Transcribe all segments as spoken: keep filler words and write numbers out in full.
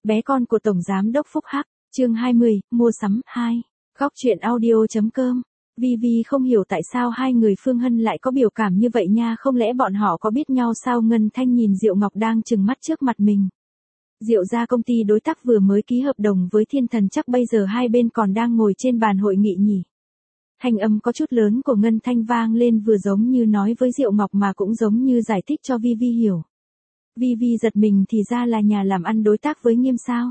bé con của Tổng Giám đốc Phúc Hắc, chương hai mươi, mua sắm, hai. Góc truyện audio.com. Vi Vi không hiểu tại sao hai người Phương Hân lại có biểu cảm như vậy nha, không lẽ bọn họ có biết nhau sao? Ngân Thanh nhìn Diệu Ngọc đang trừng mắt trước mặt mình. Diệu gia công ty đối tác vừa mới ký hợp đồng với Thiên Thần, chắc bây giờ hai bên còn đang ngồi trên bàn hội nghị nhỉ. Thanh âm có chút lớn của Ngân Thanh vang lên, vừa giống như nói với Diệu Ngọc mà cũng giống như giải thích cho Vi Vi hiểu. Vi Vi giật mình, thì ra là nhà làm ăn đối tác với Nghiêm sao?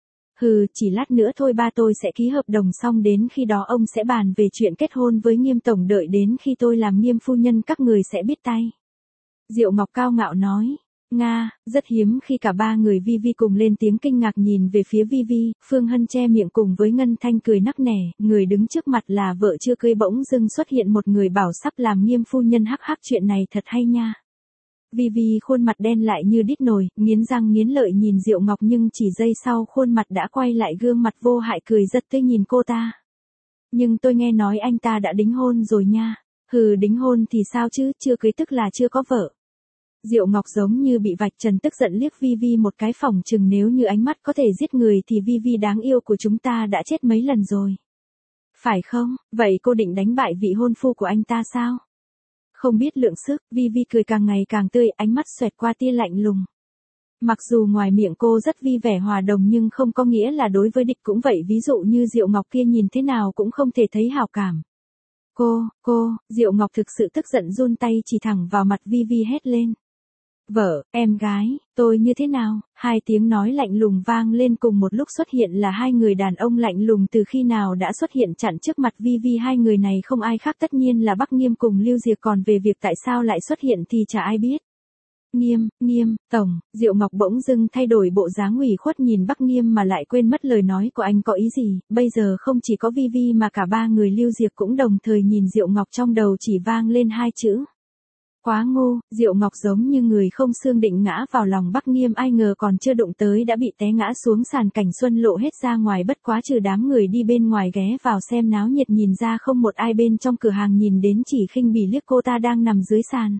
Hừ, chỉ lát nữa thôi ba tôi sẽ ký hợp đồng xong, đến khi đó ông sẽ bàn về chuyện kết hôn với Nghiêm tổng, đợi đến khi tôi làm Nghiêm phu nhân các người sẽ biết tay. Diệu Ngọc cao ngạo nói. Nga, rất hiếm khi cả ba người Vi Vi cùng lên tiếng kinh ngạc nhìn về phía Vi Vi. Phương Hân che miệng cùng với Ngân Thanh cười nắc nẻ, người đứng trước mặt là vợ chưa cưới, bỗng dưng xuất hiện một người bảo sắp làm Nghiêm phu nhân, hắc hắc, chuyện này thật hay nha. Vi Vi khuôn mặt đen lại như đít nồi, nghiến răng nghiến lợi nhìn Diệu Ngọc, nhưng chỉ giây sau khuôn mặt đã quay lại, gương mặt vô hại cười rất tươi nhìn cô ta. Nhưng tôi nghe nói anh ta đã đính hôn rồi nha. Hừ, đính hôn thì sao chứ, chưa cưới tức là chưa có vợ. Diệu Ngọc giống như bị vạch trần, tức giận liếc Vi Vi một cái, phỏng chừng nếu như ánh mắt có thể giết người thì Vi Vi đáng yêu của chúng ta đã chết mấy lần rồi. Phải không? Vậy cô định đánh bại vị hôn phu của anh ta sao? Không biết lượng sức, Vi Vi cười càng ngày càng tươi, ánh mắt xoẹt qua tia lạnh lùng. Mặc dù ngoài miệng cô rất vui vẻ hòa đồng nhưng không có nghĩa là đối với địch cũng vậy, ví dụ như Diệu Ngọc kia nhìn thế nào cũng không thể thấy hảo cảm. Cô, cô, Diệu Ngọc thực sự tức giận run tay chỉ thẳng vào mặt Vi Vi hét lên. Vợ, em gái, tôi như thế nào? Hai tiếng nói lạnh lùng vang lên cùng một lúc, xuất hiện là hai người đàn ông lạnh lùng từ khi nào đã xuất hiện chặn trước mặt Vi Vi. Hai người này không ai khác tất nhiên là Bắc Nghiêm cùng Lưu Diệc, còn về việc tại sao lại xuất hiện thì chả ai biết. Nghiêm, Nghiêm, tổng, Diệu Ngọc bỗng dưng thay đổi bộ dáng ủy khuất nhìn Bắc Nghiêm mà lại quên mất lời nói của anh có ý gì. Bây giờ không chỉ có Vi Vi mà cả ba người Lưu Diệc cũng đồng thời nhìn Diệu Ngọc, trong đầu chỉ vang lên hai chữ. Quá ngu. Diệu Ngọc giống như người không xương định ngã vào lòng Bắc Nghiêm, ai ngờ còn chưa đụng tới đã bị té ngã xuống sàn, cảnh xuân lộ hết ra ngoài, bất quá trừ đám người đi bên ngoài ghé vào xem náo nhiệt nhìn ra không một ai bên trong cửa hàng nhìn đến, chỉ khinh bỉ liếc cô ta đang nằm dưới sàn.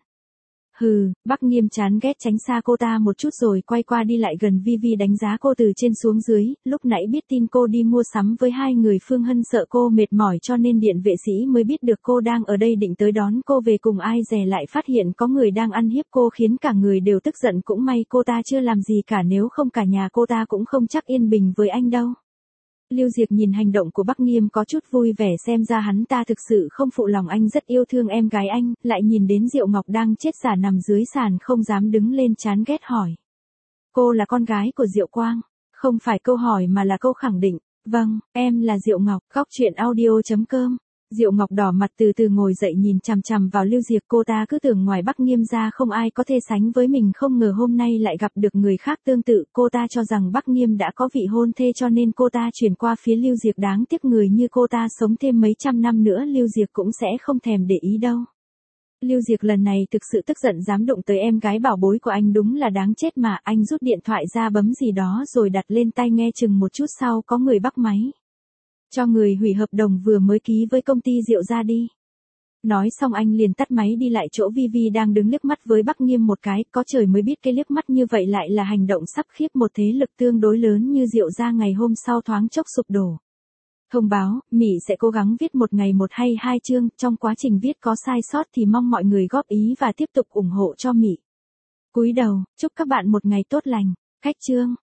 Hừ, Bắc Nghiêm chán ghét tránh xa cô ta một chút rồi quay qua đi lại gần Vi Vi, đánh giá cô từ trên xuống dưới. Lúc nãy biết tin cô đi mua sắm với hai người Phương Hân, sợ cô mệt mỏi cho nên điện vệ sĩ mới biết được cô đang ở đây, định tới đón cô về cùng, ai dè lại phát hiện có người đang ăn hiếp cô, khiến cả người đều tức giận. Cũng may cô ta chưa làm gì cả, nếu không cả nhà cô ta cũng không chắc yên bình với anh đâu. Lưu Diệc nhìn hành động của Bắc Nghiêm có chút vui vẻ, xem ra hắn ta thực sự không phụ lòng anh, rất yêu thương em gái anh. Lại nhìn đến Diệu Ngọc đang chết giả nằm dưới sàn không dám đứng lên, chán ghét hỏi. Cô là con gái của Diệu Quang? Không phải câu hỏi mà là câu khẳng định. Vâng, em là Diệu Ngọc. Góc truyện audio.com. Diệu Ngọc đỏ mặt từ từ ngồi dậy nhìn chằm chằm vào Lưu Diệc, cô ta cứ tưởng ngoài Bắc Nghiêm ra không ai có thể sánh với mình, không ngờ hôm nay lại gặp được người khác tương tự. Cô ta cho rằng Bắc Nghiêm đã có vị hôn thê cho nên cô ta chuyển qua phía Lưu Diệc, đáng tiếc người như cô ta sống thêm mấy trăm năm nữa Lưu Diệc cũng sẽ không thèm để ý đâu. Lưu Diệc lần này thực sự tức giận, dám đụng tới em gái bảo bối của anh đúng là đáng chết mà. Anh rút điện thoại ra bấm gì đó rồi đặt lên tai nghe, chừng một chút sau có người bắt máy. Cho người hủy hợp đồng vừa mới ký với công ty Diệu gia đi. Nói xong anh liền tắt máy đi lại chỗ Vi Vi đang đứng, liếc mắt với Bắc Nghiêm một cái, có trời mới biết cái liếc mắt như vậy lại là hành động sắp khiếp một thế lực tương đối lớn như Diệu gia ngày hôm sau thoáng chốc sụp đổ. Thông báo, Mỹ sẽ cố gắng viết một ngày một hay hai chương, trong quá trình viết có sai sót thì mong mọi người góp ý và tiếp tục ủng hộ cho Mỹ. Cúi đầu, chúc các bạn một ngày tốt lành. Khách chương.